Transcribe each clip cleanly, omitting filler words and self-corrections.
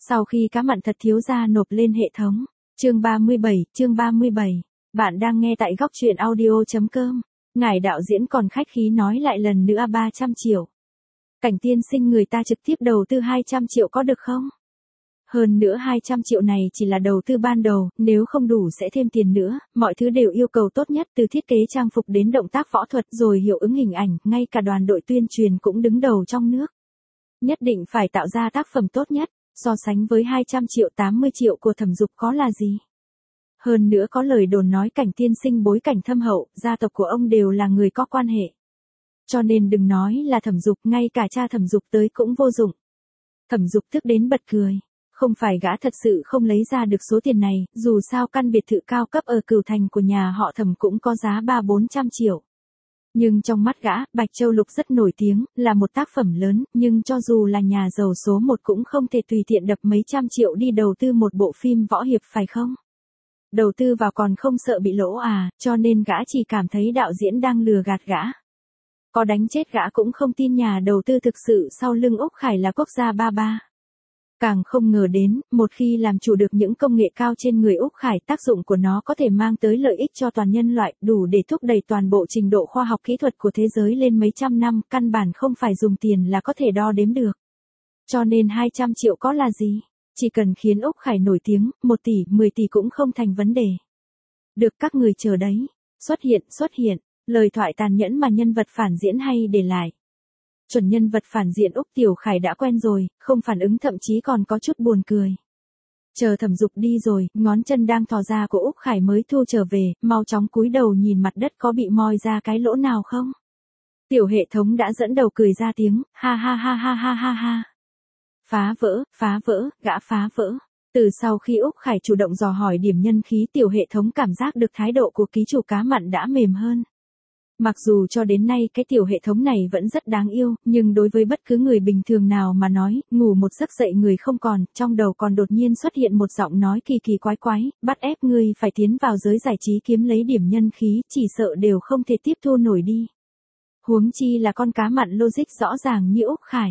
Sau khi cá mặn thật thiếu gia nộp lên hệ thống. Chương 37. Bạn đang nghe tại góc truyện audio.com. Ngài đạo diễn còn khách khí nói lại lần nữa 300 triệu. Cảnh tiên sinh người ta trực tiếp đầu tư 200 triệu có được không? Hơn nữa 200 triệu này chỉ là đầu tư ban đầu, nếu không đủ sẽ thêm tiền nữa, mọi thứ đều yêu cầu tốt nhất từ thiết kế trang phục đến động tác võ thuật rồi hiệu ứng hình ảnh, ngay cả đoàn đội tuyên truyền cũng đứng đầu trong nước. Nhất định phải tạo ra tác phẩm tốt nhất, so sánh với 200 triệu 80 triệu của Thẩm Dục có là gì? Hơn nữa có lời đồn nói Cảnh tiên sinh bối cảnh thâm hậu, gia tộc của ông đều là người có quan hệ. Cho nên đừng nói là Thẩm Dục, ngay cả cha Thẩm Dục tới cũng vô dụng. Thẩm Dục tức đến bật cười. Không phải gã thật sự không lấy ra được số tiền này, dù sao căn biệt thự cao cấp ở Cửu Thành của nhà họ Thẩm cũng có giá 300-400 triệu. Nhưng trong mắt gã, Bạch Châu Lục rất nổi tiếng, là một tác phẩm lớn, nhưng cho dù là nhà giàu số 1 cũng không thể tùy tiện đập mấy trăm triệu đi đầu tư một bộ phim võ hiệp phải không? Đầu tư vào còn không sợ bị lỗ à, cho nên gã chỉ cảm thấy đạo diễn đang lừa gạt gã. Có đánh chết gã cũng không tin nhà đầu tư thực sự sau lưng Úc Khải là quốc gia ba ba. Càng không ngờ đến, một khi làm chủ được những công nghệ cao trên người Úc Khải, tác dụng của nó có thể mang tới lợi ích cho toàn nhân loại, đủ để thúc đẩy toàn bộ trình độ khoa học kỹ thuật của thế giới lên mấy trăm năm, căn bản không phải dùng tiền là có thể đo đếm được. Cho nên 200 triệu có là gì? Chỉ cần khiến Úc Khải nổi tiếng, 1 tỷ, 10 tỷ cũng không thành vấn đề. Được các người chờ đấy. Xuất hiện, lời thoại tàn nhẫn mà nhân vật phản diễn hay để lại. Chuẩn nhân vật phản diện Úc Tiểu Khải đã quen rồi, không phản ứng thậm chí còn có chút buồn cười. Chờ Thẩm Dục đi rồi, ngón chân đang thò ra của Úc Khải mới thu trở về, mau chóng cúi đầu nhìn mặt đất có bị moi ra cái lỗ nào không. Tiểu hệ thống đã dẫn đầu cười ra tiếng, ha ha ha ha ha ha ha. Phá vỡ, gã phá vỡ. Từ sau khi Úc Khải chủ động dò hỏi điểm nhân khí, tiểu hệ thống cảm giác được thái độ của ký chủ cá mặn đã mềm hơn. Mặc dù cho đến nay cái tiểu hệ thống này vẫn rất đáng yêu, nhưng đối với bất cứ người bình thường nào mà nói, ngủ một giấc dậy người không còn, trong đầu còn đột nhiên xuất hiện một giọng nói kỳ kỳ quái quái, bắt ép ngươi phải tiến vào giới giải trí kiếm lấy điểm nhân khí, chỉ sợ đều không thể tiếp thu nổi đi. Huống chi là con cá mặn logic rõ ràng như Úc Khải.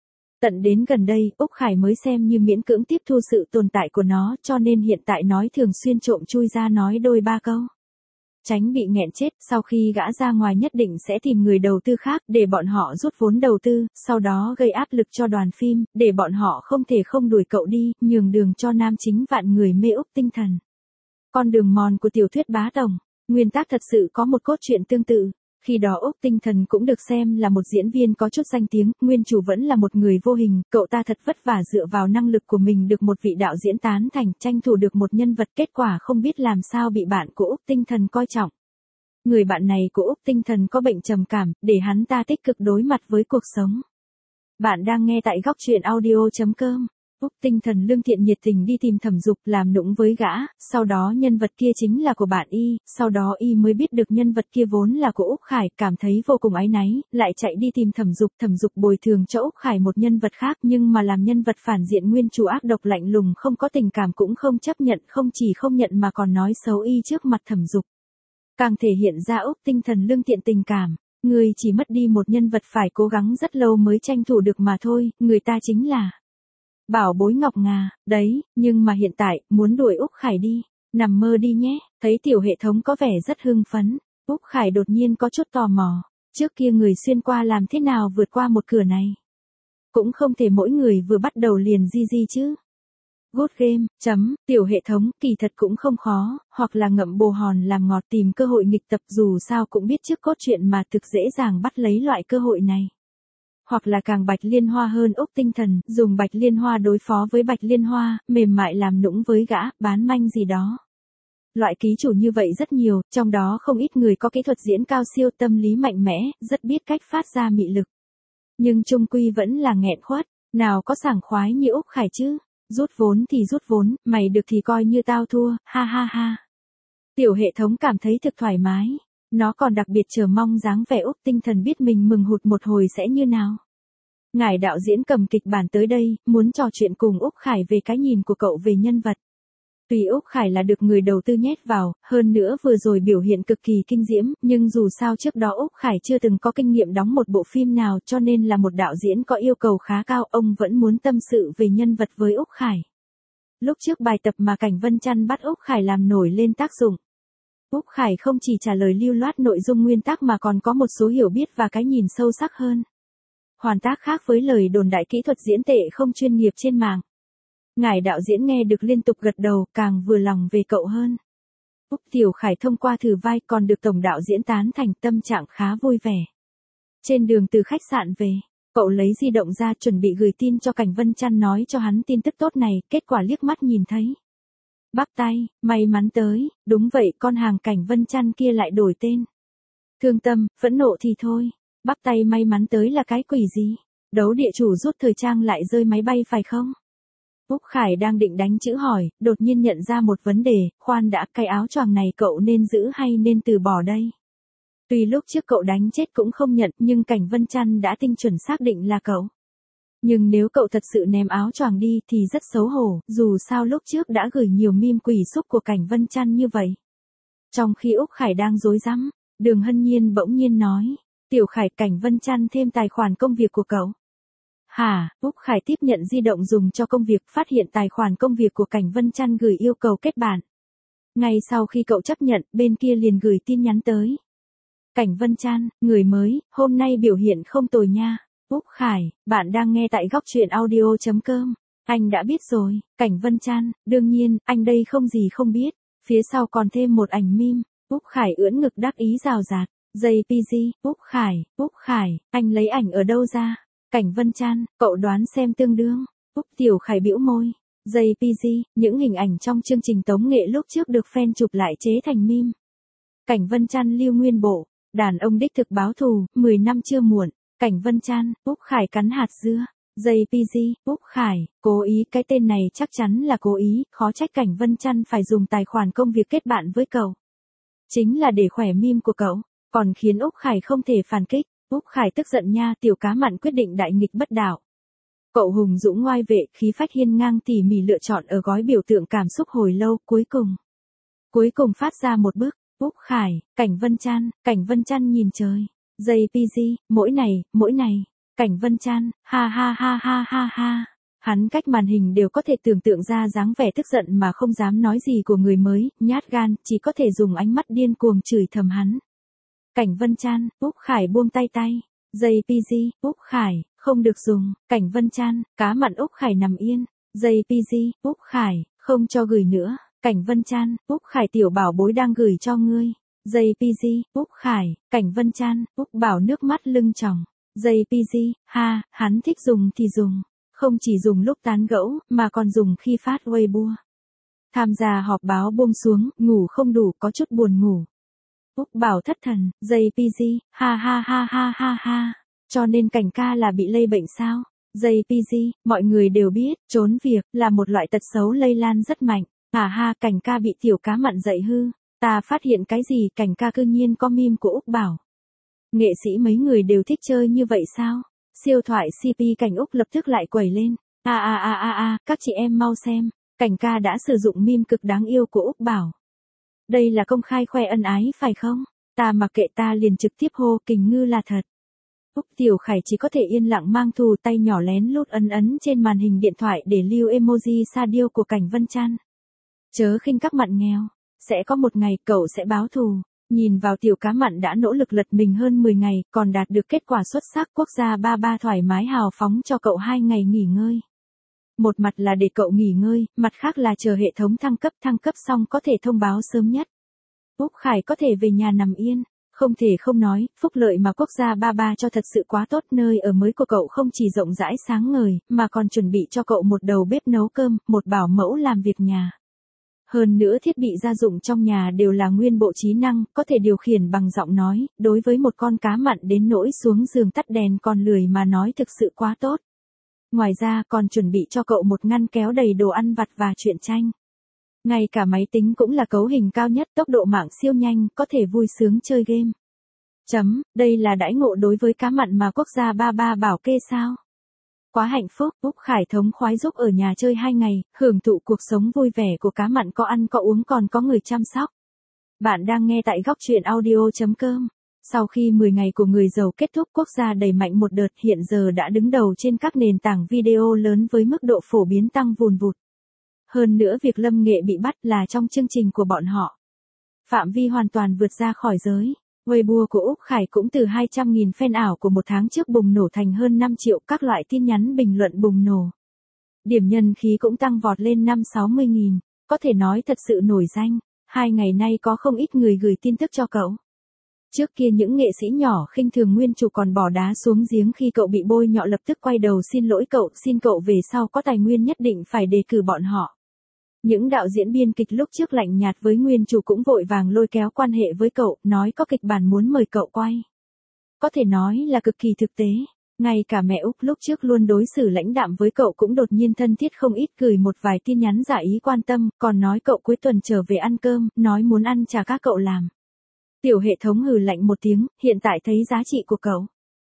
Tận đến gần đây, Úc Khải mới xem như miễn cưỡng tiếp thu sự tồn tại của nó, cho nên hiện tại nói thường xuyên trộm chui ra nói đôi ba câu. Tránh bị nghẹn chết, sau khi gã ra ngoài nhất định sẽ tìm người đầu tư khác để bọn họ rút vốn đầu tư, sau đó gây áp lực cho đoàn phim, để bọn họ không thể không đuổi cậu đi, nhường đường cho nam chính vạn người mê Úc Tinh Thần. Con đường mòn của tiểu thuyết bá tổng, nguyên tác thật sự có một cốt truyện tương tự. Khi đó Úc Tinh Thần cũng được xem là một diễn viên có chút danh tiếng, nguyên chủ vẫn là một người vô hình, cậu ta thật vất vả dựa vào năng lực của mình được một vị đạo diễn tán thành, tranh thủ được một nhân vật, kết quả không biết làm sao bị bạn của Úc Tinh Thần coi trọng. Người bạn này của Úc Tinh Thần có bệnh trầm cảm, để hắn ta tích cực đối mặt với cuộc sống. Bạn đang nghe tại góc truyện audio.com. Úc Tinh Thần lương thiện nhiệt tình đi tìm Thẩm Dục làm nũng với gã, sau đó nhân vật kia chính là của bạn y, sau đó y mới biết được nhân vật kia vốn là của Úc Khải, cảm thấy vô cùng áy náy, lại chạy đi tìm Thẩm Dục bồi thường cho Úc Khải một nhân vật khác, nhưng mà làm nhân vật phản diện nguyên chủ ác độc lạnh lùng không có tình cảm cũng không chấp nhận, không chỉ không nhận mà còn nói xấu y trước mặt Thẩm Dục. Càng thể hiện ra Úc Tinh Thần lương thiện tình cảm. Người chỉ mất đi một nhân vật phải cố gắng rất lâu mới tranh thủ được mà thôi, người ta chính là bảo bối Ngọc Ngà, đấy, nhưng mà hiện tại, muốn đuổi Úc Khải đi, nằm mơ đi nhé, thấy tiểu hệ thống có vẻ rất hưng phấn, Úc Khải đột nhiên có chút tò mò, trước kia người xuyên qua làm thế nào vượt qua một cửa này? Cũng không thể mỗi người vừa bắt đầu liền di chứ. Good game, tiểu hệ thống, kỳ thật cũng không khó, hoặc là ngậm bồ hòn làm ngọt tìm cơ hội nghịch tập dù sao cũng biết trước cốt truyện mà thực dễ dàng bắt lấy loại cơ hội này. Hoặc là càng Bạch Liên Hoa hơn Úc Tinh Thần, dùng Bạch Liên Hoa đối phó với Bạch Liên Hoa, mềm mại làm nũng với gã, bán manh gì đó. Loại ký chủ như vậy rất nhiều, trong đó không ít người có kỹ thuật diễn cao siêu, tâm lý mạnh mẽ, rất biết cách phát ra mị lực. Nhưng chung quy vẫn là nghẹn khuất, nào có sảng khoái như Úc Khải chứ. Rút vốn thì rút vốn, mày được thì coi như tao thua, ha ha ha. Tiểu hệ thống cảm thấy thực thoải mái. Nó còn đặc biệt chờ mong dáng vẻ Úc Tinh Thần biết mình mừng hụt một hồi sẽ như nào. Ngài đạo diễn cầm kịch bản tới đây, muốn trò chuyện cùng Úc Khải về cái nhìn của cậu về nhân vật. Tuy Úc Khải là được người đầu tư nhét vào, hơn nữa vừa rồi biểu hiện cực kỳ kinh diễm, nhưng dù sao trước đó Úc Khải chưa từng có kinh nghiệm đóng một bộ phim nào cho nên là một đạo diễn có yêu cầu khá cao, ông vẫn muốn tâm sự về nhân vật với Úc Khải. Lúc trước bài tập mà Cảnh Vân Chăn bắt Úc Khải làm nổi lên tác dụng. Úc Khải không chỉ trả lời lưu loát nội dung nguyên tắc mà còn có một số hiểu biết và cái nhìn sâu sắc hơn. Hoàn tác khác với lời đồn đại kỹ thuật diễn tệ không chuyên nghiệp trên mạng. Ngài đạo diễn nghe được liên tục gật đầu, càng vừa lòng về cậu hơn. Úc Tiểu Khải thông qua thử vai còn được tổng đạo diễn tán thành, tâm trạng khá vui vẻ. Trên đường từ khách sạn về, cậu lấy di động ra chuẩn bị gửi tin cho Cảnh Vân Chăn nói cho hắn tin tức tốt này, kết quả liếc mắt nhìn thấy. Bắp tay, may mắn tới, đúng vậy, con hàng Cảnh Vân Chăn kia lại đổi tên. Thương tâm, phẫn nộ thì thôi, bắp tay may mắn tới là cái quỷ gì? Đấu địa chủ rút thời trang lại rơi máy bay phải không? Úc Khải đang định đánh chữ hỏi, đột nhiên nhận ra một vấn đề, khoan đã, cái áo choàng này cậu nên giữ hay nên từ bỏ đây? Tuy lúc trước cậu đánh chết cũng không nhận, nhưng Cảnh Vân Chăn đã tinh chuẩn xác định là cậu. Nhưng nếu cậu thật sự ném áo choàng đi thì rất xấu hổ, dù sao lúc trước đã gửi nhiều meme quỷ xúc của Cảnh Vân Chăn như vậy. Trong khi Úc Khải đang rối rắm, Đường Hân Nhiên bỗng nhiên nói, Tiểu Khải, Cảnh Vân Chăn thêm tài khoản công việc của cậu. Hả? Úc Khải tiếp nhận di động dùng cho công việc, phát hiện tài khoản công việc của Cảnh Vân Chăn gửi yêu cầu kết bạn. Ngay sau khi cậu chấp nhận, bên kia liền gửi tin nhắn tới. Cảnh Vân Chăn, người mới, hôm nay biểu hiện không tồi nha. Úc Khải, bạn đang nghe tại góc truyện audio.com. Anh đã biết rồi. Cảnh Vân Chăn, đương nhiên, anh đây không gì không biết. Phía sau còn thêm một ảnh meme. Úc Khải ưỡn ngực đắc ý rào rạt. JPG, Úc Khải, anh lấy ảnh ở đâu ra? Cảnh Vân Chăn, cậu đoán xem tương đương. Úc Tiểu Khải bĩu môi. JPG, những hình ảnh trong chương trình tống nghệ lúc trước được fan chụp lại chế thành meme. Cảnh Vân Chăn lưu nguyên bộ. Đàn ông đích thực báo thù, 10 năm chưa muộn. Cảnh Vân Chăn, Úc Khải cắn hạt dưa. JPG, Úc Khải, cố ý, cái tên này chắc chắn là cố ý, khó trách Cảnh Vân Chăn phải dùng tài khoản công việc kết bạn với cậu. Chính là để khỏe meme của cậu, còn khiến Úc Khải không thể phản kích. Úc Khải tức giận nha, Tiểu Cá Mặn quyết định đại nghịch bất đạo. Cậu hùng dũng ngoai vệ, khí phách hiên ngang tỉ mỉ lựa chọn ở gói biểu tượng cảm xúc hồi lâu, cuối cùng phát ra một bước. Úc Khải, Cảnh Vân Chăn nhìn trời. JPG, mỗi này, Cảnh Vân Chăn, ha ha ha ha ha ha. Hắn cách màn hình đều có thể tưởng tượng ra dáng vẻ tức giận mà không dám nói gì của người mới, nhát gan, chỉ có thể dùng ánh mắt điên cuồng chửi thầm hắn. Cảnh Vân Chăn, Úc Khải buông tay. JPG, Úc Khải, không được dùng. Cảnh Vân Chăn, Cá Mặn. Úc Khải nằm yên. JPG, Úc Khải, không cho gửi nữa. Cảnh Vân Chăn, Úc Khải, tiểu bảo bối đang gửi cho ngươi. JPG, Úc Khải, Cảnh Vân Chăn, Úc Bảo nước mắt lưng tròng. JPG, ha, hắn thích dùng thì dùng. Không chỉ dùng lúc tán gẫu, mà còn dùng khi phát Weibo. Tham gia họp báo buông xuống, ngủ không đủ, có chút buồn ngủ. Úc Bảo thất thần. JPG, ha ha ha ha ha ha. Cho nên Cảnh ca là bị lây bệnh sao? JPG, mọi người đều biết, trốn việc, là một loại tật xấu lây lan rất mạnh. Ha, Cảnh ca bị Tiểu Cá Mặn dạy hư. Ta phát hiện cái gì, Cảnh ca cư nhiên có meme của Úc Bảo. Nghệ sĩ mấy người đều thích chơi như vậy sao? Siêu thoại CP Cảnh Úc lập tức lại quẩy lên. Các chị em mau xem. Cảnh ca đã sử dụng meme cực đáng yêu của Úc Bảo. Đây là công khai khoe ân ái phải không? Ta mặc kệ, ta liền trực tiếp hô Kình Ngư là thật. Úc Tiểu Khải chỉ có thể yên lặng mang thù, tay nhỏ lén lút ấn trên màn hình điện thoại để lưu emoji sa điêu của Cảnh Vân Chăn. Chớ khinh các mặn nghèo. Sẽ có một ngày cậu sẽ báo thù. Nhìn vào Tiểu Cá Mặn đã nỗ lực lật mình hơn 10 ngày, còn đạt được kết quả xuất sắc, quốc gia ba thoải mái hào phóng cho cậu 2 ngày nghỉ ngơi. Một mặt là để cậu nghỉ ngơi, mặt khác là chờ hệ thống thăng cấp xong có thể thông báo sớm nhất. Úc Khải có thể về nhà nằm yên. Không thể không nói, phúc lợi mà quốc gia ba cho thật sự quá tốt, nơi ở mới của cậu không chỉ rộng rãi sáng ngời, mà còn chuẩn bị cho cậu một đầu bếp nấu cơm, một bảo mẫu làm việc nhà. Hơn nữa thiết bị gia dụng trong nhà đều là nguyên bộ trí năng, có thể điều khiển bằng giọng nói, đối với một con cá mặn đến nỗi xuống giường tắt đèn còn lười mà nói thực sự quá tốt. Ngoài ra còn chuẩn bị cho cậu một ngăn kéo đầy đồ ăn vặt và truyện tranh. Ngay cả máy tính cũng là cấu hình cao nhất, tốc độ mạng siêu nhanh, có thể vui sướng chơi game. Đây là đãi ngộ đối với cá mặn mà quốc gia ba bảo kê sao? Quá hạnh phúc, Úc Khải thống khoái giúp ở nhà chơi 2 ngày, hưởng thụ cuộc sống vui vẻ của cá mặn có ăn có uống còn có người chăm sóc. Bạn đang nghe tại góc truyện audio.com. Sau khi 10 ngày của người giàu kết thúc, quốc gia đẩy mạnh một đợt hiện giờ đã đứng đầu trên các nền tảng video lớn với mức độ phổ biến tăng vùn vụt. Hơn nữa việc Lâm Nghệ bị bắt là trong chương trình của bọn họ. Phạm vi hoàn toàn vượt ra khỏi giới. Weibo của Úc Khải cũng từ 200.000 fan ảo của một tháng trước bùng nổ thành hơn 5 triệu, các loại tin nhắn bình luận bùng nổ. Điểm nhân khí cũng tăng vọt lên 50-60.000, có thể nói thật sự nổi danh. 2 ngày nay có không ít người gửi tin tức cho cậu. Trước kia những nghệ sĩ nhỏ khinh thường nguyên chủ còn bỏ đá xuống giếng khi cậu bị bôi nhọ lập tức quay đầu xin lỗi cậu, xin cậu về sau có tài nguyên nhất định phải đề cử bọn họ. Những đạo diễn biên kịch lúc trước lạnh nhạt với nguyên chủ cũng vội vàng lôi kéo quan hệ với cậu, nói có kịch bản muốn mời cậu quay. Có thể nói là cực kỳ thực tế. Ngay cả mẹ Úc lúc trước luôn đối xử lãnh đạm với cậu cũng đột nhiên thân thiết không ít, gửi một vài tin nhắn giả ý quan tâm, còn nói cậu cuối tuần trở về ăn cơm, nói muốn ăn chả các cậu làm. Tiểu hệ thống hừ lạnh một tiếng, hiện tại thấy giá trị của cậu.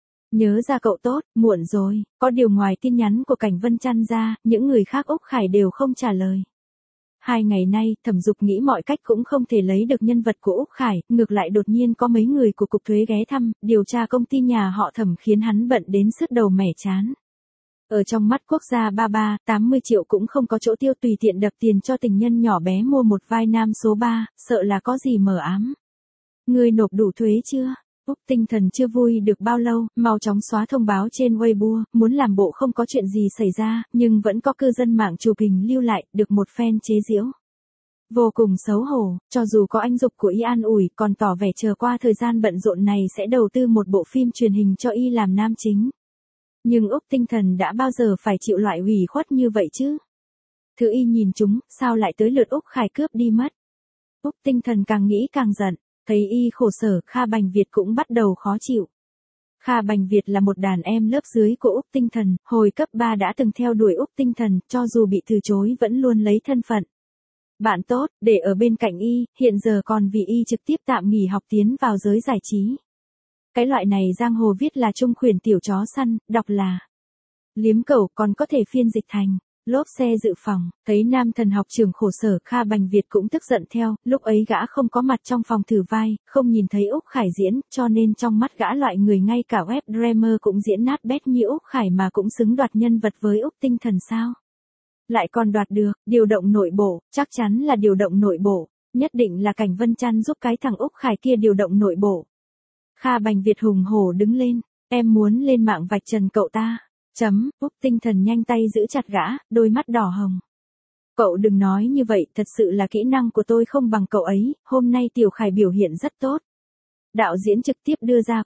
Nhớ ra cậu tốt, muộn rồi, có điều ngoài tin nhắn của Cảnh Vân Chăn ra, những người khác Úc Khải đều không trả lời. 2 ngày nay, Thẩm Dục nghĩ mọi cách cũng không thể lấy được nhân vật của Úc Khải, ngược lại đột nhiên có mấy người của Cục Thuế ghé thăm, điều tra công ty nhà họ Thẩm khiến hắn bận đến sứt đầu mẻ trán. Ở trong mắt quốc gia 80 triệu cũng không có chỗ tiêu, tùy tiện đập tiền cho tình nhân nhỏ bé mua một vai nam số 3, sợ là có gì mờ ám. Ngươi nộp đủ thuế chưa? Úc Tinh Thần chưa vui được bao lâu, mau chóng xóa thông báo trên Weibo, muốn làm bộ không có chuyện gì xảy ra, nhưng vẫn có cư dân mạng chụp hình lưu lại, được một fan chế giễu. Vô cùng xấu hổ, cho dù có anh Dục của y an ủi, còn tỏ vẻ chờ qua thời gian bận rộn này sẽ đầu tư một bộ phim truyền hình cho y làm nam chính. Nhưng Úc Tinh Thần đã bao giờ phải chịu loại ủy khuất như vậy chứ? Thứ y nhìn chúng, sao lại tới lượt Úc Khải cướp đi mất? Úc Tinh Thần càng nghĩ càng giận. Thấy y khổ sở, Kha Bành Việt cũng bắt đầu khó chịu. Kha Bành Việt là một đàn em lớp dưới của Úc Tinh Thần, hồi cấp 3 đã từng theo đuổi Úc Tinh Thần, cho dù bị từ chối vẫn luôn lấy thân phận bạn tốt, để ở bên cạnh y, hiện giờ còn vì y trực tiếp tạm nghỉ học tiến vào giới giải trí. Cái loại này giang hồ viết là trung khuyển tiểu chó săn, đọc là liếm cẩu, còn có thể phiên dịch thành lốp xe dự phòng. Thấy nam thần học trường khổ sở, Kha Bành Việt cũng tức giận theo, lúc ấy gã không có mặt trong phòng thử vai, không nhìn thấy Úc Khải diễn, cho nên trong mắt gã loại người ngay cả web drama cũng diễn nát bét như Úc Khải mà cũng xứng đoạt nhân vật với Úc Tinh Thần sao? Lại còn đoạt được, điều động nội bộ, chắc chắn là điều động nội bộ, nhất định là Cảnh Vân Chăn giúp cái thằng Úc Khải kia điều động nội bộ. Kha Bành Việt hùng hổ đứng lên, em muốn lên mạng vạch trần cậu ta. Úc Tinh Thần nhanh tay giữ chặt gã, đôi mắt đỏ hồng. Cậu đừng nói như vậy, thật sự là kỹ năng của tôi không bằng cậu ấy, hôm nay Tiểu Khải biểu hiện rất tốt. Đạo diễn trực tiếp đưa ra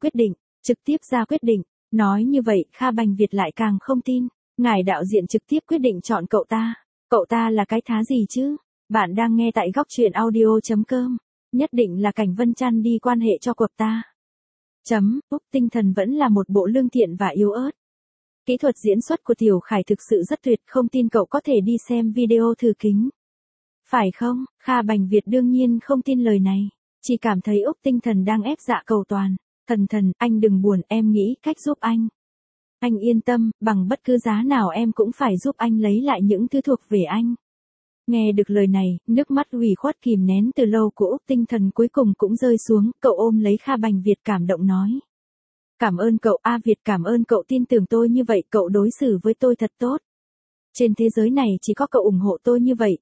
quyết định, nói như vậy, Kha Bành Việt lại càng không tin. Ngài đạo diễn trực tiếp quyết định chọn cậu ta là cái thá gì chứ? Bạn đang nghe tại góc truyện audio.com, nhất định là Cảnh Vân Chăn đi quan hệ cho cuộc ta. Úc Tinh Thần vẫn là một bộ lương thiện và yếu ớt. Kỹ thuật diễn xuất của Tiểu Khải thực sự rất tuyệt, không tin cậu có thể đi xem video thử kính. Phải không? Kha Bành Việt đương nhiên không tin lời này, chỉ cảm thấy Úc Tinh Thần đang ép dạ cầu toàn. Thần, anh đừng buồn, em nghĩ cách giúp anh. Anh yên tâm, bằng bất cứ giá nào em cũng phải giúp anh lấy lại những thứ thuộc về anh. Nghe được lời này, nước mắt ủy khuất kìm nén từ lâu của Úc Tinh Thần cuối cùng cũng rơi xuống, cậu ôm lấy Kha Bành Việt cảm động nói. Cảm ơn cậu A Việt, cảm ơn cậu tin tưởng tôi như vậy, cậu đối xử với tôi thật tốt. Trên thế giới này chỉ có cậu ủng hộ tôi như vậy,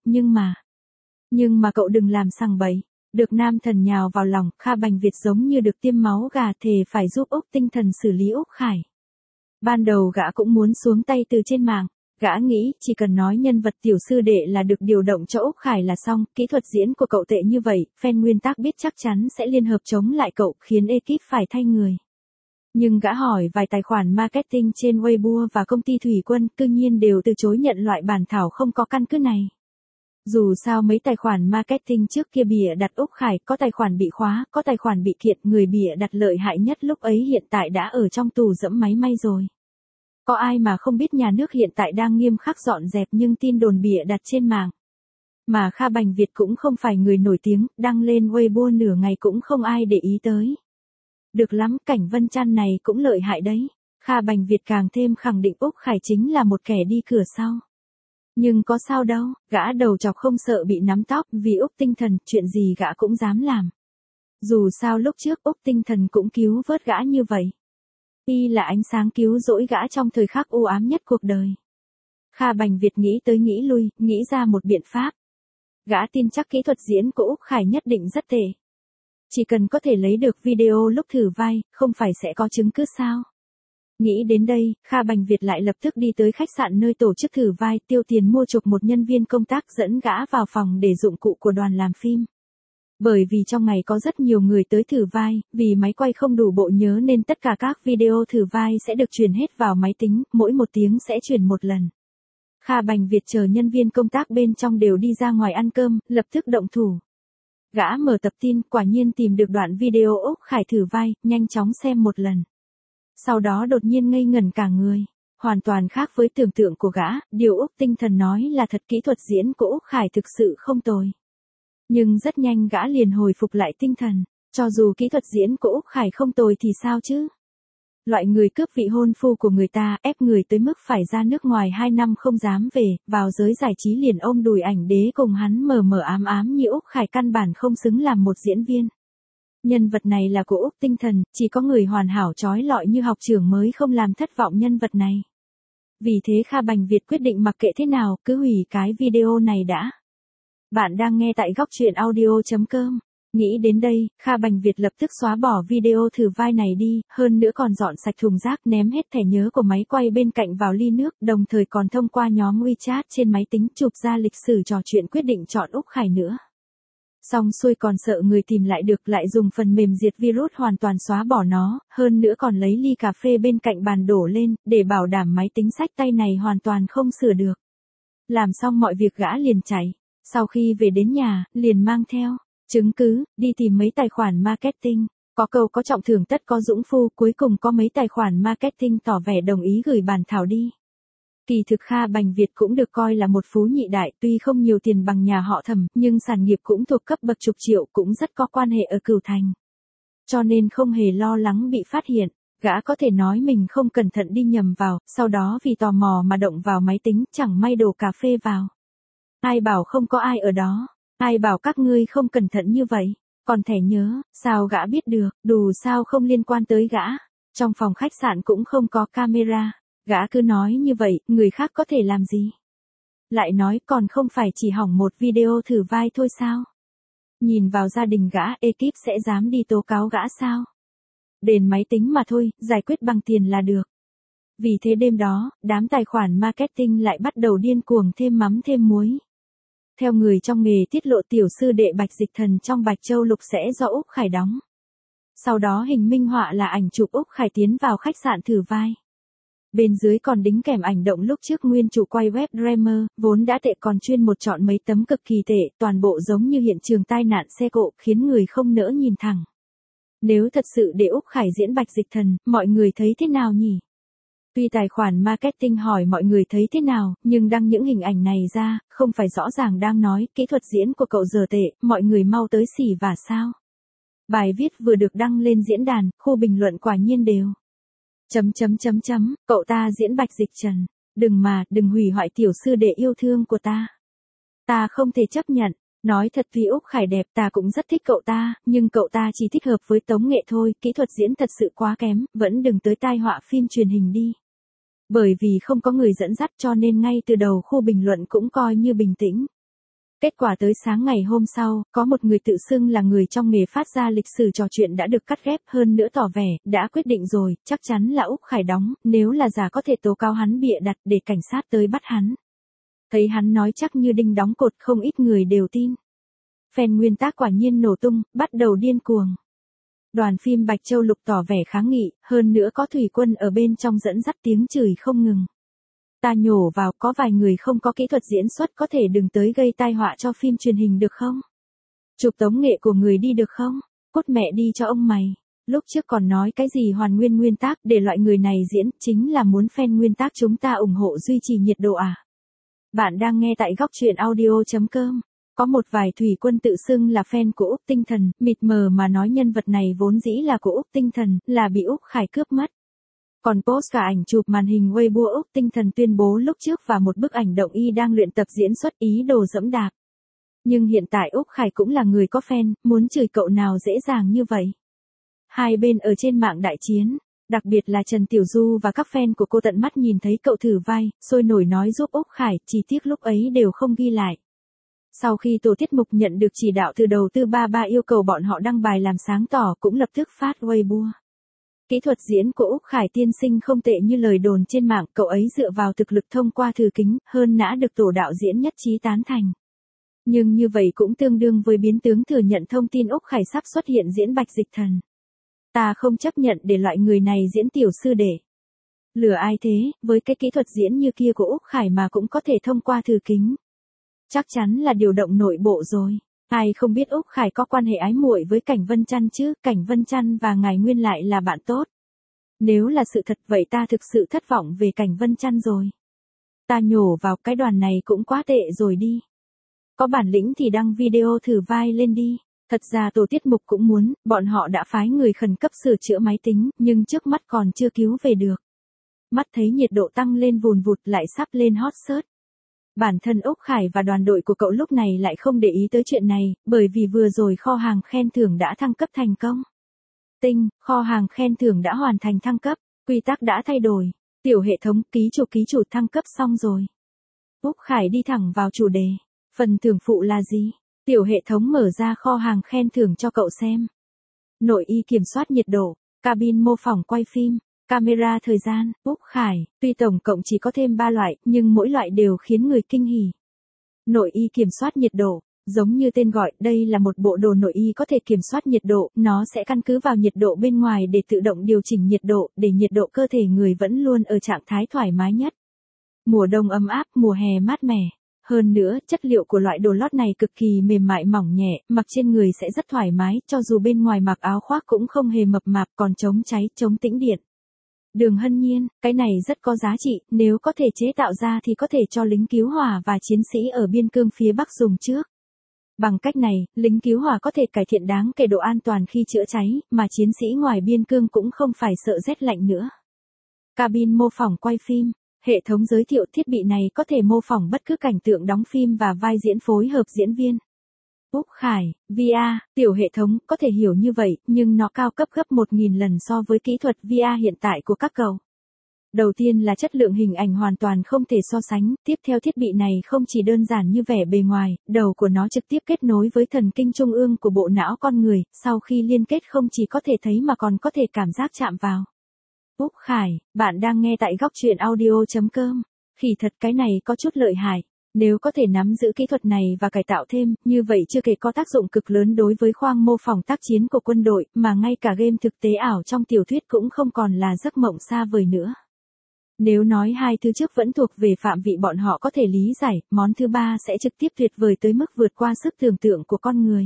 nhưng mà cậu đừng làm sằng bậy. Được nam thần nhào vào lòng, Kha Bành Việt giống như được tiêm máu gà, thề phải giúp Úc Tinh Thần xử lý Úc Khải. Ban đầu gã cũng muốn xuống tay từ trên mạng, gã nghĩ chỉ cần nói nhân vật tiểu sư đệ là được điều động cho Úc Khải là xong, kỹ thuật diễn của cậu tệ như vậy, fan nguyên tác biết chắc chắn sẽ liên hợp chống lại cậu, khiến ekip phải thay người. Nhưng gã hỏi vài tài khoản marketing trên Weibo và công ty Thủy Quân, cư nhiên đều từ chối nhận loại bản thảo không có căn cứ này. Dù sao mấy tài khoản marketing trước kia bịa đặt Úc Khải, có tài khoản bị khóa, có tài khoản bị kiện, người bịa đặt lợi hại nhất lúc ấy hiện tại đã ở trong tù dẫm máy may rồi. Có ai mà không biết nhà nước hiện tại đang nghiêm khắc dọn dẹp nhưng tin đồn bịa đặt trên mạng. Mà Kha Bành Việt cũng không phải người nổi tiếng, đăng lên Weibo nửa ngày cũng không ai để ý tới. Được lắm, Cảnh Vân Chăn này cũng lợi hại đấy. Kha Bành Việt càng thêm khẳng định Úc Khải chính là một kẻ đi cửa sau. Nhưng có sao đâu, gã đầu chọc không sợ bị nắm tóc, vì Úc Tinh Thần, chuyện gì gã cũng dám làm. Dù sao lúc trước Úc Tinh Thần cũng cứu vớt gã như vậy. Y là ánh sáng cứu rỗi gã trong thời khắc u ám nhất cuộc đời. Kha Bành Việt nghĩ tới nghĩ lui, nghĩ ra một biện pháp. Gã tin chắc kỹ thuật diễn của Úc Khải nhất định rất tệ. Chỉ cần có thể lấy được video lúc thử vai, không phải sẽ có chứng cứ sao? Nghĩ đến đây, Kha Bành Việt lại lập tức đi tới khách sạn nơi tổ chức thử vai, tiêu tiền mua chuộc một nhân viên công tác dẫn gã vào phòng để dụng cụ của đoàn làm phim. Bởi vì trong ngày có rất nhiều người tới thử vai, vì máy quay không đủ bộ nhớ nên tất cả các video thử vai sẽ được truyền hết vào máy tính, mỗi 1 tiếng sẽ truyền 1 lần. Kha Bành Việt chờ nhân viên công tác bên trong đều đi ra ngoài ăn cơm, lập tức động thủ. Gã mở tập tin, quả nhiên tìm được đoạn video Úc Khải thử vai, nhanh chóng xem 1 lần. Sau đó đột nhiên ngây ngẩn cả người. Hoàn toàn khác với tưởng tượng của gã, điều Úc Tinh Thần nói là thật, kỹ thuật diễn của Úc Khải thực sự không tồi. Nhưng rất nhanh gã liền hồi phục lại tinh thần, cho dù kỹ thuật diễn của Úc Khải không tồi thì sao chứ? Loại người cướp vị hôn phu của người ta, ép người tới mức phải ra nước ngoài 2 năm không dám về, vào giới giải trí liền ôm đùi ảnh đế cùng hắn mờ mờ ám ám như Úc Khải căn bản không xứng làm một diễn viên. Nhân vật này là của Úc Tinh Thần, chỉ có người hoàn hảo trói lọi như học trưởng mới không làm thất vọng nhân vật này. Vì thế Kha Bành Việt quyết định mặc kệ thế nào, cứ hủy cái video này đã. Bạn đang nghe tại góc truyện audio.com. Nghĩ đến đây, Kha Bành Việt lập tức xóa bỏ video thử vai này đi, hơn nữa còn dọn sạch thùng rác, ném hết thẻ nhớ của máy quay bên cạnh vào ly nước, đồng thời còn thông qua nhóm WeChat trên máy tính chụp ra lịch sử trò chuyện quyết định chọn Úc Khải nữa. Xong xuôi còn sợ người tìm lại được, lại dùng phần mềm diệt virus hoàn toàn xóa bỏ nó, hơn nữa còn lấy ly cà phê bên cạnh bàn đổ lên, để bảo đảm máy tính xách tay này hoàn toàn không sửa được. Làm xong mọi việc gã liền chạy, sau khi về đến nhà, liền mang theo chứng cứ, đi tìm mấy tài khoản marketing, có câu có trọng thưởng tất có dũng phu, cuối cùng có mấy tài khoản marketing tỏ vẻ đồng ý gửi bản thảo đi. Kỳ thực Kha Bành Việt cũng được coi là một phú nhị đại, tuy không nhiều tiền bằng nhà họ Thẩm, nhưng sản nghiệp cũng thuộc cấp bậc chục triệu, cũng rất có quan hệ ở Cửu Thành. Cho nên không hề lo lắng bị phát hiện, gã có thể nói mình không cẩn thận đi nhầm vào, sau đó vì tò mò mà động vào máy tính, chẳng may đổ cà phê vào. Ai bảo không có ai ở đó, ai bảo các ngươi không cẩn thận như vậy, còn thẻ nhớ, sao gã biết được, dù sao không liên quan tới gã, trong phòng khách sạn cũng không có camera. Gã cứ nói như vậy, người khác có thể làm gì? Lại nói còn không phải chỉ hỏng một video thử vai thôi sao? Nhìn vào gia đình gã, ekip sẽ dám đi tố cáo gã sao? Đền máy tính mà thôi, giải quyết bằng tiền là được. Vì thế đêm đó, đám tài khoản marketing lại bắt đầu điên cuồng thêm mắm thêm muối. Theo người trong nghề tiết lộ tiểu sư đệ Bạch Dịch Thần trong Bạch Châu Lục sẽ do Úc Khải đóng. Sau đó hình minh họa là ảnh chụp Úc Khải tiến vào khách sạn thử vai. Bên dưới còn đính kèm ảnh động lúc trước nguyên chủ quay web Dreamer, vốn đã tệ còn chuyên một chọn mấy tấm cực kỳ tệ, toàn bộ giống như hiện trường tai nạn xe cộ, khiến người không nỡ nhìn thẳng. Nếu thật sự để Úc Khải diễn Bạch Dịch Thần, mọi người thấy thế nào nhỉ? Tuy tài khoản marketing hỏi mọi người thấy thế nào, nhưng đăng những hình ảnh này ra, không phải rõ ràng đang nói kỹ thuật diễn của cậu giờ tệ, mọi người mau tới xỉ vả sao? Bài viết vừa được đăng lên diễn đàn, khu bình luận quả nhiên đều. Cậu ta diễn Bạch Dịch Trần. Đừng hủy hoại tiểu sư đệ yêu thương của ta. Ta không thể chấp nhận. Nói thật vì Úc Khải đẹp ta cũng rất thích cậu ta, nhưng cậu ta chỉ thích hợp với tống nghệ thôi, kỹ thuật diễn thật sự quá kém, vẫn đừng tới tai họa phim truyền hình đi. Bởi vì không có người dẫn dắt cho nên ngay từ đầu khu bình luận cũng coi như bình tĩnh. Kết quả tới sáng ngày hôm sau, có một người tự xưng là người trong nghề phát ra lịch sử trò chuyện đã được cắt ghép, hơn nữa tỏ vẻ, đã quyết định rồi, chắc chắn là Úc Khải đóng, nếu là giả có thể tố cáo hắn bịa đặt để cảnh sát tới bắt hắn. Thấy hắn nói chắc như đinh đóng cột, không ít người đều tin. Fan nguyên tác quả nhiên nổ tung, bắt đầu điên cuồng. Đoàn phim Bạch Châu Lục tỏ vẻ kháng nghị, hơn nữa có Thủy Quân ở bên trong dẫn dắt tiếng chửi không ngừng. Ta nhổ vào, có vài người không có kỹ thuật diễn xuất có thể đừng tới gây tai họa cho phim truyền hình được không? Chụp tống nghệ của người đi được không? Cút mẹ đi cho ông mày. Lúc trước còn nói cái gì hoàn nguyên nguyên tác để loại người này diễn, chính là muốn fan nguyên tác chúng ta ủng hộ duy trì nhiệt độ à? Bạn đang nghe tại góc truyện audio.com. Có một vài Thủy Quân tự xưng là fan của Úc Tinh Thần, mịt mờ mà nói nhân vật này vốn dĩ là của Úc Tinh Thần, là bị Úc Khải cướp mất. Còn post cả ảnh chụp màn hình Weibo Úc Tinh Thần tuyên bố lúc trước và một bức ảnh động y đang luyện tập diễn xuất ý đồ dẫm đạp. Nhưng hiện tại Úc Khải cũng là người có fan, muốn chửi cậu nào dễ dàng như vậy. Hai bên ở trên mạng đại chiến, đặc biệt là Trần Tiểu Du và các fan của cô tận mắt nhìn thấy cậu thử vai, sôi nổi nói giúp Úc Khải, chi tiết lúc ấy đều không ghi lại. Sau khi tổ tiết mục nhận được chỉ đạo từ đầu tư 33 yêu cầu bọn họ đăng bài làm sáng tỏ cũng lập tức phát Weibo. Kỹ thuật diễn của Úc Khải tiên sinh không tệ như lời đồn trên mạng, cậu ấy dựa vào thực lực thông qua thử kính, hơn nã được tổ đạo diễn nhất trí tán thành. Nhưng như vậy cũng tương đương với biến tướng thừa nhận thông tin Úc Khải sắp xuất hiện diễn Bạch Dịch Thần. Ta không chấp nhận để loại người này diễn tiểu sư đệ. Lừa ai thế, với cái kỹ thuật diễn như kia của Úc Khải mà cũng có thể thông qua thử kính. Chắc chắn là điều động nội bộ rồi. Ai không biết Úc Khải có quan hệ ái muội với Cảnh Vân Trăn chứ, Cảnh Vân Trăn và Ngài Nguyên lại là bạn tốt. Nếu là sự thật vậy ta thực sự thất vọng về Cảnh Vân Trăn rồi. Ta nhổ vào cái đoàn này cũng quá tệ rồi đi. Có bản lĩnh thì đăng video thử vai lên đi. Thật ra tổ tiết mục cũng muốn, bọn họ đã phái người khẩn cấp sửa chữa máy tính, nhưng trước mắt còn chưa cứu về được. Mắt thấy nhiệt độ tăng lên vùn vụt lại sắp lên hot search. Bản thân Úc Khải và đoàn đội của cậu lúc này lại không để ý tới chuyện này, bởi vì vừa rồi kho hàng khen thưởng đã thăng cấp thành công. Tinh, kho hàng khen thưởng đã hoàn thành thăng cấp, quy tắc đã thay đổi. Tiểu hệ thống ký chủ thăng cấp xong rồi. Úc Khải đi thẳng vào chủ đề. Phần thưởng phụ là gì? Tiểu hệ thống mở ra kho hàng khen thưởng cho cậu xem. Nội y kiểm soát nhiệt độ, cabin mô phỏng quay phim, camera thời gian, Úc Khải, tuy tổng cộng chỉ có thêm 3 loại, nhưng mỗi loại đều khiến người kinh hỉ. Nội y kiểm soát nhiệt độ, giống như tên gọi, đây là một bộ đồ nội y có thể kiểm soát nhiệt độ, nó sẽ căn cứ vào nhiệt độ bên ngoài để tự động điều chỉnh nhiệt độ, để nhiệt độ cơ thể người vẫn luôn ở trạng thái thoải mái nhất. Mùa đông ấm áp, mùa hè mát mẻ. Hơn nữa, chất liệu của loại đồ lót này cực kỳ mềm mại mỏng nhẹ, mặc trên người sẽ rất thoải mái, cho dù bên ngoài mặc áo khoác cũng không hề mập mạp, còn chống cháy, chống tĩnh điện. Đường Hân Nhiên, cái này rất có giá trị, nếu có thể chế tạo ra thì có thể cho lính cứu hỏa và chiến sĩ ở biên cương phía Bắc dùng trước. Bằng cách này, lính cứu hỏa có thể cải thiện đáng kể độ an toàn khi chữa cháy, mà chiến sĩ ngoài biên cương cũng không phải sợ rét lạnh nữa. Cabin mô phỏng quay phim. Hệ thống giới thiệu thiết bị này có thể mô phỏng bất cứ cảnh tượng đóng phim và vai diễn phối hợp diễn viên. Úc Khải, VR, tiểu hệ thống, có thể hiểu như vậy, nhưng nó cao cấp gấp 1000 lần so với kỹ thuật VR hiện tại của các cậu. Đầu tiên là chất lượng hình ảnh hoàn toàn không thể so sánh, tiếp theo thiết bị này không chỉ đơn giản như vẻ bề ngoài, đầu của nó trực tiếp kết nối với thần kinh trung ương của bộ não con người, sau khi liên kết không chỉ có thể thấy mà còn có thể cảm giác chạm vào. Úc Khải, bạn đang nghe tại góc truyện audio.com. Khỉ thật cái này có chút lợi hại. Nếu có thể nắm giữ kỹ thuật này và cải tạo thêm, như vậy chưa kể có tác dụng cực lớn đối với khoang mô phỏng tác chiến của quân đội, mà ngay cả game thực tế ảo trong tiểu thuyết cũng không còn là giấc mộng xa vời nữa. Nếu nói hai thứ trước vẫn thuộc về phạm vị bọn họ có thể lý giải, món thứ ba sẽ trực tiếp tuyệt vời tới mức vượt qua sức tưởng tượng của con người.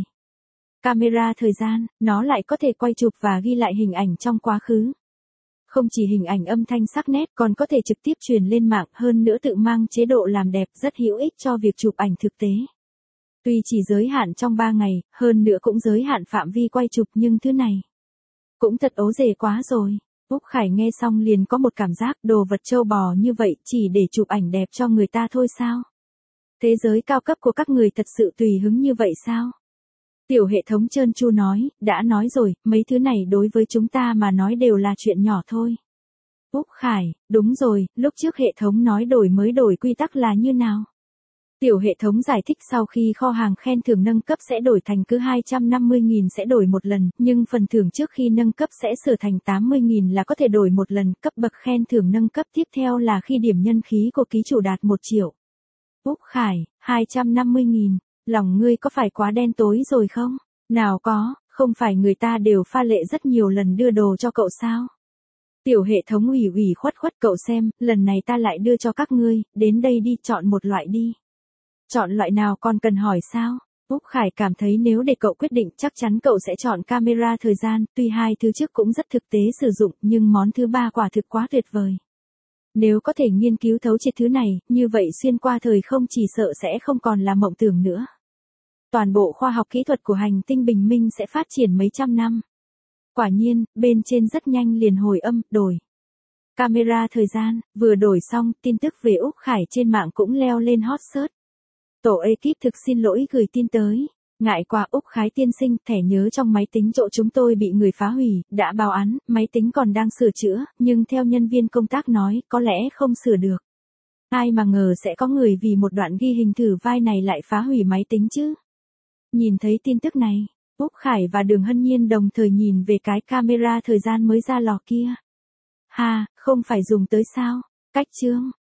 Camera thời gian, nó lại có thể quay chụp và ghi lại hình ảnh trong quá khứ. Không chỉ hình ảnh âm thanh sắc nét còn có thể trực tiếp truyền lên mạng, hơn nữa tự mang chế độ làm đẹp rất hữu ích cho việc chụp ảnh thực tế. Tuy chỉ giới hạn trong 3 ngày, hơn nữa cũng giới hạn phạm vi quay chụp nhưng thứ này cũng thật ố dề quá rồi. Úc Khải nghe xong liền có một cảm giác đồ vật trâu bò như vậy chỉ để chụp ảnh đẹp cho người ta thôi sao? Thế giới cao cấp của các người thật sự tùy hứng như vậy sao? Tiểu hệ thống trơn tru nói, đã nói rồi, mấy thứ này đối với chúng ta mà nói đều là chuyện nhỏ thôi. Úc Khải, đúng rồi, lúc trước hệ thống nói đổi quy tắc là như nào? Tiểu hệ thống giải thích sau khi kho hàng khen thưởng nâng cấp sẽ đổi thành cứ 250.000 sẽ đổi một lần, nhưng phần thưởng trước khi nâng cấp sẽ sửa thành 80.000 là có thể đổi một lần, cấp bậc khen thưởng nâng cấp tiếp theo là khi điểm nhân khí của ký chủ đạt 1 triệu. Úc Khải, 250.000. Lòng ngươi có phải quá đen tối rồi không? Nào có, không phải người ta đều pha lệ rất nhiều lần đưa đồ cho cậu sao? Tiểu hệ thống ủy khuất cậu xem, lần này ta lại đưa cho các ngươi, đến đây đi chọn một loại đi. Chọn loại nào còn cần hỏi sao? Úc Khải cảm thấy nếu để cậu quyết định chắc chắn cậu sẽ chọn camera thời gian, tuy hai thứ trước cũng rất thực tế sử dụng nhưng món thứ ba quả thực quá tuyệt vời. Nếu có thể nghiên cứu thấu triệt thứ này, như vậy xuyên qua thời không chỉ sợ sẽ không còn là mộng tưởng nữa. Toàn bộ khoa học kỹ thuật của hành tinh bình minh sẽ phát triển mấy trăm năm. Quả nhiên, bên trên rất nhanh liền hồi âm, đổi. Camera thời gian, vừa đổi xong, tin tức về Úc Khải trên mạng cũng leo lên hot search. Tổ ekip thực xin lỗi gửi tin tới. Ngại quá Úc Khải tiên sinh, thẻ nhớ trong máy tính chỗ chúng tôi bị người phá hủy, đã báo án, máy tính còn đang sửa chữa, nhưng theo nhân viên công tác nói, có lẽ không sửa được. Ai mà ngờ sẽ có người vì một đoạn ghi hình thử vai này lại phá hủy máy tính chứ. Nhìn thấy tin tức này, Úc Khải và Đường Hân Nhiên đồng thời nhìn về cái camera thời gian mới ra lò kia. Ha, không phải dùng tới sao? Cách chương.